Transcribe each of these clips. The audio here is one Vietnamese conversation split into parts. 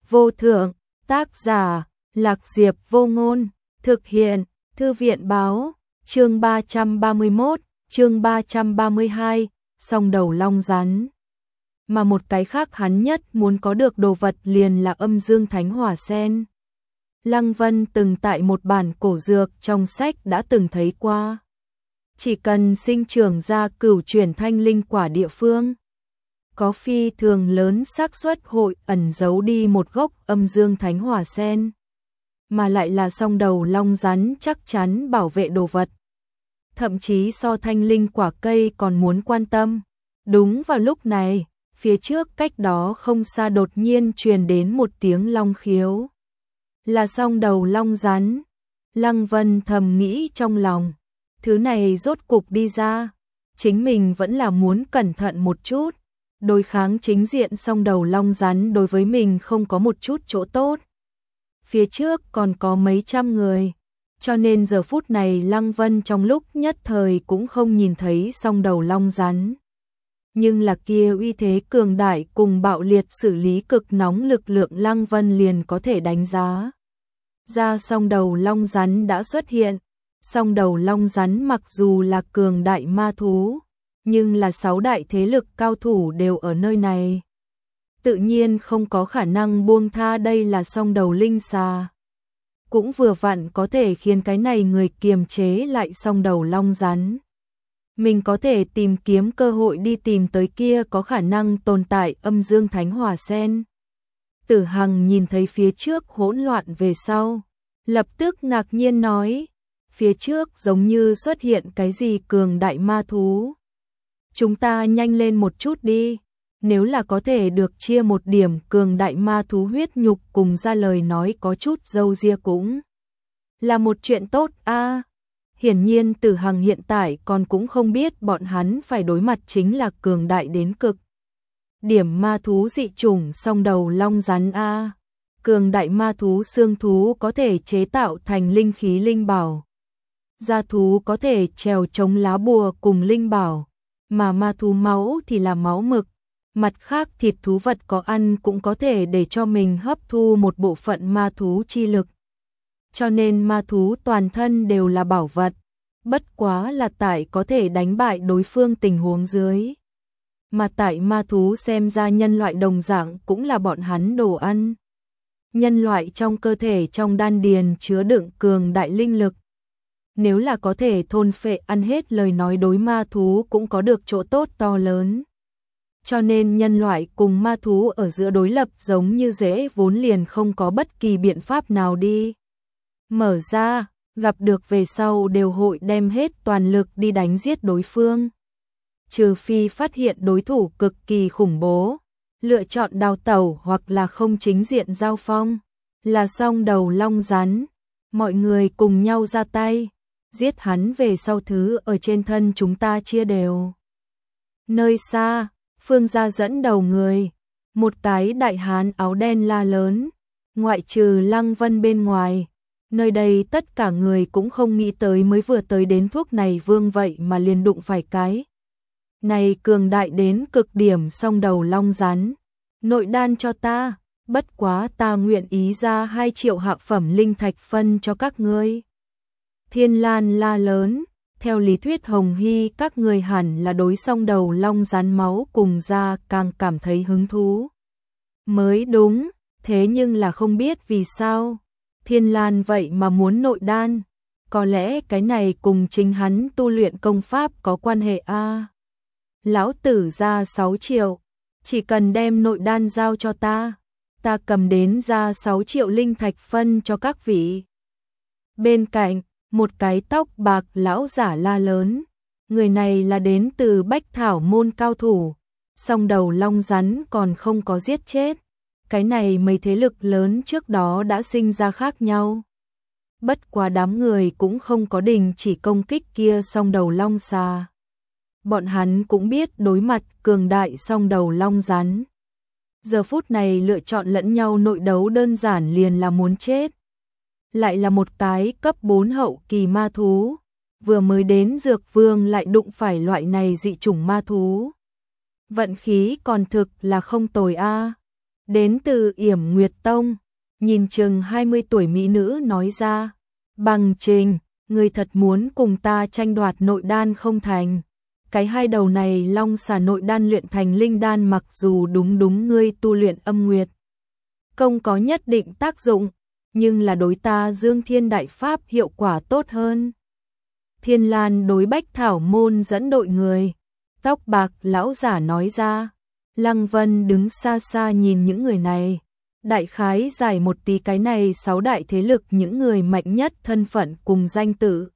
vô thượng, tác giả, Lạc Diệp Vô Ngôn, thực hiện, Thư viện báo, chương 331, chương 332, song đầu long rắn. Mà một cái khác hắn nhất muốn có được đồ vật liền là âm dương thánh hỏa sen. Lăng Vân từng tại một bản cổ dược trong sách đã từng thấy qua. Chỉ cần sinh trưởng ra cửu chuyển thanh linh quả địa phương, có phi thường lớn xác suất hội ẩn giấu đi một gốc âm dương thánh hỏa sen, mà lại là song đầu long rắn chắc chắn bảo vệ đồ vật. Thậm chí so thanh linh quả cây còn muốn quan tâm. Đúng vào lúc này, phía trước cách đó không xa đột nhiên truyền đến một tiếng long khiếu. Là song đầu long rắn. Lăng Vân thầm nghĩ trong lòng, thứ này rốt cục đi ra, chính mình vẫn là muốn cẩn thận một chút. Đối kháng chính diện song đầu long rắn đối với mình không có một chút chỗ tốt. Phía trước còn có mấy trăm người, cho nên giờ phút này Lăng Vân trong lúc nhất thời cũng không nhìn thấy song đầu long rắn. Nhưng là kia uy thế cường đại cùng bạo liệt xử lý cực nóng lực lượng Lăng Vân liền có thể đánh giá. Ra song đầu long rắn đã xuất hiện. Song đầu long rắn mặc dù là cường đại ma thú, nhưng là 6 đại thế lực cao thủ đều ở nơi này. Tự nhiên không có khả năng buông tha đây là song đầu linh xà. Cũng vừa vặn có thể khiến cái này người kiềm chế lại song đầu long rắn. Mình có thể tìm kiếm cơ hội đi tìm tới kia có khả năng tồn tại âm dương thánh hỏa sen. Tử Hằng nhìn thấy phía trước hỗn loạn về sau, lập tức ngạc nhiên nói, phía trước giống như xuất hiện cái gì cường đại ma thú. Chúng ta nhanh lên một chút đi, nếu là có thể được chia một điểm cường đại ma thú huyết nhục cùng ra lời nói có chút dâu ria cũng là một chuyện tốt a. Hiển nhiên Tử Hằng hiện tại còn cũng không biết bọn hắn phải đối mặt chính là cường đại đến cực điểm ma thú dị chủng song đầu long rắn a. Cường đại ma thú xương thú có thể chế tạo thành linh khí linh bảo. Da thú có thể trèo chống lá bùa cùng linh bảo, mà ma thú máu thì là máu mực. Mặt khác thịt thú vật có ăn cũng có thể để cho mình hấp thu một bộ phận ma thú chi lực. Cho nên ma thú toàn thân đều là bảo vật, bất quá là tại có thể đánh bại đối phương tình huống dưới. Mà tại ma thú xem ra nhân loại đồng dạng cũng là bọn hắn đồ ăn. Nhân loại trong cơ thể trong đan điền chứa đựng cường đại linh lực. Nếu là có thể thôn phệ ăn hết lời nói đối ma thú cũng có được chỗ tốt to lớn. Cho nên nhân loại cùng ma thú ở giữa đối lập giống như dễ vốn liền không có bất kỳ biện pháp nào đi mở ra, gặp được về sau đều hội đem hết toàn lực đi đánh giết đối phương. Trừ phi phát hiện đối thủ cực kỳ khủng bố, lựa chọn đào tẩu hoặc là không chính diện giao phong, là song đầu long rắn. Mọi người cùng nhau ra tay, giết hắn về sau thứ ở trên thân chúng ta chia đều. Nơi xa, Phương gia dẫn đầu người, một cái đại hán áo đen la lớn, ngoại trừ Lăng Vân bên ngoài, nơi đây tất cả người cũng không nghĩ tới mới vừa tới đến thuốc này vương vậy mà liền đụng phải cái. Này cường đại đến cực điểm song đầu long rắn, nội đan cho ta, bất quá ta nguyện ý ra 2 triệu hạ phẩm linh thạch phân cho các ngươi. Thiên Lan la lớn, theo lý thuyết Hồng Hy các người hẳn là đối song đầu long rắn máu cùng ra càng cảm thấy hứng thú. Mới đúng, thế nhưng là không biết vì sao, Thiên Lan vậy mà muốn nội đan, có lẽ cái này cùng chính hắn tu luyện công pháp có quan hệ a. Lão tử ra 6 triệu, chỉ cần đem nội đan giao cho ta cầm đến ra 6 triệu linh thạch phân cho các vị. Bên cạnh, một cái tóc bạc lão giả la lớn, người này là đến từ Bách Thảo môn cao thủ, song đầu long rắn còn không có giết chết. Cái này mấy thế lực lớn trước đó đã sinh ra khác nhau. Bất quá đám người cũng không có đình chỉ công kích kia song đầu long xà. Bọn hắn cũng biết đối mặt cường đại song đầu long rắn. Giờ phút này lựa chọn lẫn nhau nội đấu đơn giản liền là muốn chết. Lại là một cái cấp 4 hậu kỳ ma thú. Vừa mới đến Dược Vương lại đụng phải loại này dị chủng ma thú. Vận khí còn thực là không tồi a. Đến từ Yểm Nguyệt Tông, nhìn chừng 20 tuổi mỹ nữ nói ra, Bằng Trình, ngươi thật muốn cùng ta tranh đoạt nội đan không thành. Cái hai đầu này long xà nội đan luyện thành linh đan mặc dù đúng ngươi tu luyện âm nguyệt công có nhất định tác dụng, nhưng là đối ta Dương Thiên Đại Pháp hiệu quả tốt hơn. Thiên Lan đối Bách Thảo Môn dẫn đội người, tóc bạc lão giả nói ra. Lăng Vân đứng xa xa nhìn những người này, đại khái giải một tí cái này 6 đại thế lực những người mạnh nhất thân phận cùng danh tự.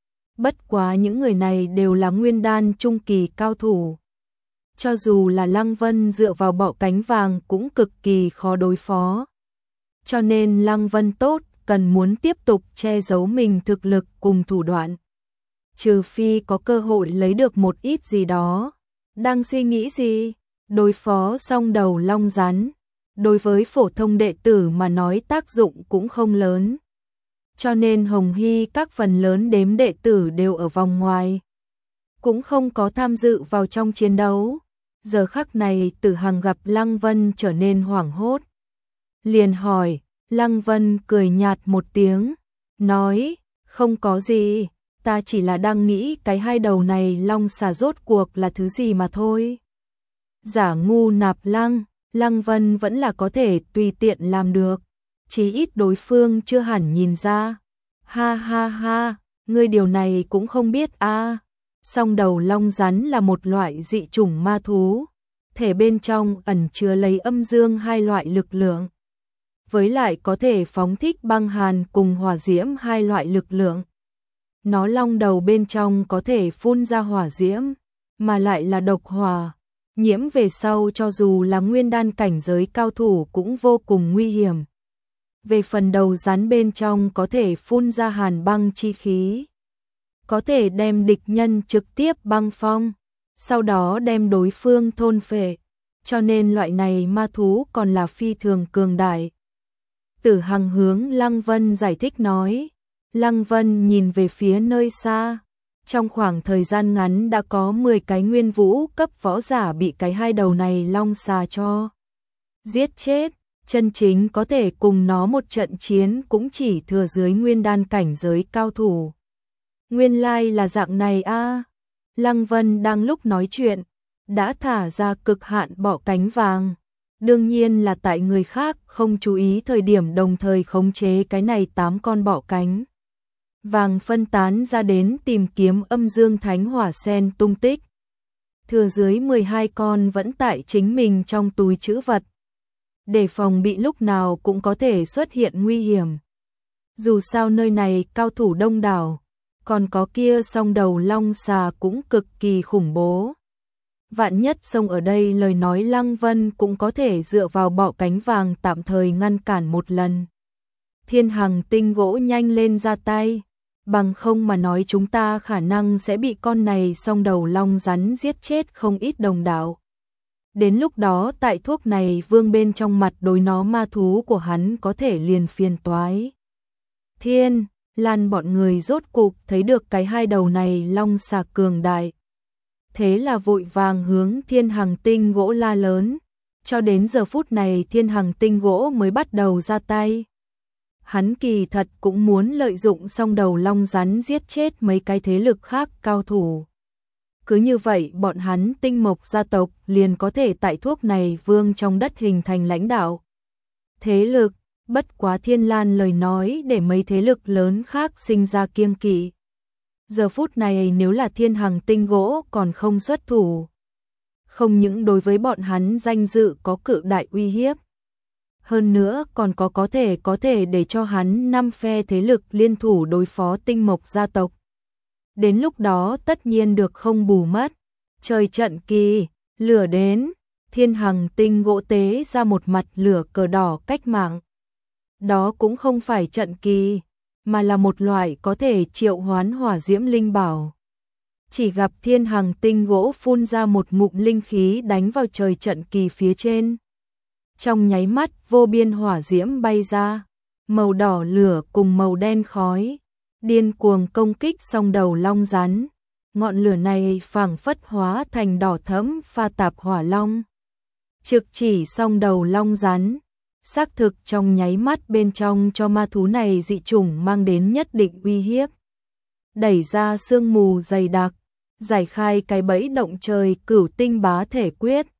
Bất quá những người này đều là nguyên đan trung kỳ cao thủ. Cho dù là Lăng Vân dựa vào bọ cánh vàng cũng cực kỳ khó đối phó. Cho nên Lăng Vân tốt, cần muốn tiếp tục che giấu mình thực lực cùng thủ đoạn. Trừ phi có cơ hội lấy được một ít gì đó. Đang suy nghĩ gì? Đối phó xong đầu long rắn. Đối với phổ thông đệ tử mà nói tác dụng cũng không lớn. Cho nên Hồng Hy các phần lớn đếm đệ tử đều ở vòng ngoài. Cũng không có tham dự vào trong chiến đấu. Giờ khắc này Tử Hằng gặp Lăng Vân trở nên hoảng hốt. Liền hỏi, Lăng Vân cười nhạt một tiếng, nói, không có gì, ta chỉ là đang nghĩ cái hai đầu này long xà rốt cuộc là thứ gì mà thôi. Giả ngu nạp lăng, Lăng Vân vẫn là có thể tùy tiện làm được, chí ít đối phương chưa hẳn nhìn ra. Ha ha ha, ngươi điều này cũng không biết a. Song đầu long rắn là một loại dị chủng ma thú, thể bên trong ẩn chứa lấy âm dương hai loại lực lượng. Với lại có thể phóng thích băng hàn cùng hỏa diễm hai loại lực lượng. Nó long đầu bên trong có thể phun ra hỏa diễm, mà lại là độc hỏa. Nhiễm về sau cho dù là nguyên đan cảnh giới cao thủ cũng vô cùng nguy hiểm. Về phần đầu rắn bên trong có thể phun ra hàn băng chi khí. Có thể đem địch nhân trực tiếp băng phong, sau đó đem đối phương thôn phệ. Cho nên loại này ma thú còn là phi thường cường đại. Tử Hằng hướng Lăng Vân giải thích nói. Lăng Vân nhìn về phía nơi xa. Trong khoảng thời gian ngắn đã có 10 cái nguyên vũ cấp võ giả bị cái hai đầu này long xà cho giết chết. Chân chính có thể cùng nó một trận chiến cũng chỉ thừa dưới nguyên đan cảnh giới cao thủ. Nguyên lai là dạng này a. Lăng Vân đang lúc nói chuyện, đã thả ra cực hạn bọ cánh vàng. Đương nhiên là tại người khác không chú ý thời điểm đồng thời khống chế cái này 8 con bọ cánh vàng phân tán ra đến tìm kiếm âm dương thánh hỏa sen tung tích. Thừa dưới 12 con vẫn tại chính mình trong túi trữ vật, để phòng bị lúc nào cũng có thể xuất hiện nguy hiểm. Dù sao nơi này cao thủ đông đảo, còn có kia song đầu long xà cũng cực kỳ khủng bố. Vạn nhất xông ở đây lời nói Lăng Vân cũng có thể dựa vào bọ cánh vàng tạm thời ngăn cản một lần. Thiên Hằng tinh gỗ nhanh lên ra tay, bằng không mà nói chúng ta khả năng sẽ bị con này song đầu long rắn giết chết không ít đồng đạo. Đến lúc đó tại thuốc này vương bên trong mặt đối nó ma thú của hắn có thể liền phiền toái. Thiên Lan bọn người rốt cục thấy được cái hai đầu này long xà cường đại. Thế là vội vàng hướng Thiên Hằng tinh gỗ la lớn. Cho đến giờ phút này Thiên Hằng tinh gỗ mới bắt đầu ra tay. Hắn kỳ thật cũng muốn lợi dụng song đầu long rắn giết chết mấy cái thế lực khác cao thủ. Cứ như vậy bọn hắn tinh mộc gia tộc liền có thể tại thuốc này vương trong đất hình thành lãnh đạo thế lực. Bất quá Thiên Lan lời nói để mấy thế lực lớn khác sinh ra kiêng kỵ. Giờ phút này nếu là Thiên Hằng tinh gỗ còn không xuất thủ, không những đối với bọn hắn danh dự có cự đại uy hiếp, hơn nữa còn có thể để cho hắn 5 phe thế lực liên thủ đối phó tinh mộc gia tộc. Đến lúc đó tất nhiên được không bù mất. Trời trận kỳ, lửa đến, Thiên Hằng tinh gỗ tế ra một mặt lửa cờ đỏ cách mạng. Đó cũng không phải trận kỳ, mà là một loại có thể triệu hoán hỏa diễm linh bảo. Chỉ gặp Thiên Hằng tinh gỗ phun ra một ngụm linh khí đánh vào trời trận kỳ phía trên. Trong nháy mắt vô biên hỏa diễm bay ra, màu đỏ lửa cùng màu đen khói, điên cuồng công kích song đầu long rắn. Ngọn lửa này phảng phất hóa thành đỏ thẫm pha tạp hỏa long. trực chỉ song đầu long rắn. Xác thực trong nháy mắt bên trong cho ma thú này dị chủng mang đến nhất định uy hiếp. Đẩy ra sương mù dày đặc, giải khai cái bẫy động trời Cửu Tinh Bá Thể Quyết,